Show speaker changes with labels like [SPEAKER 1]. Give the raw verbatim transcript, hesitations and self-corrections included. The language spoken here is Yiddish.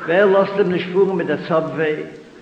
[SPEAKER 1] Wer lässt ihm nicht fuhren mit der Subway?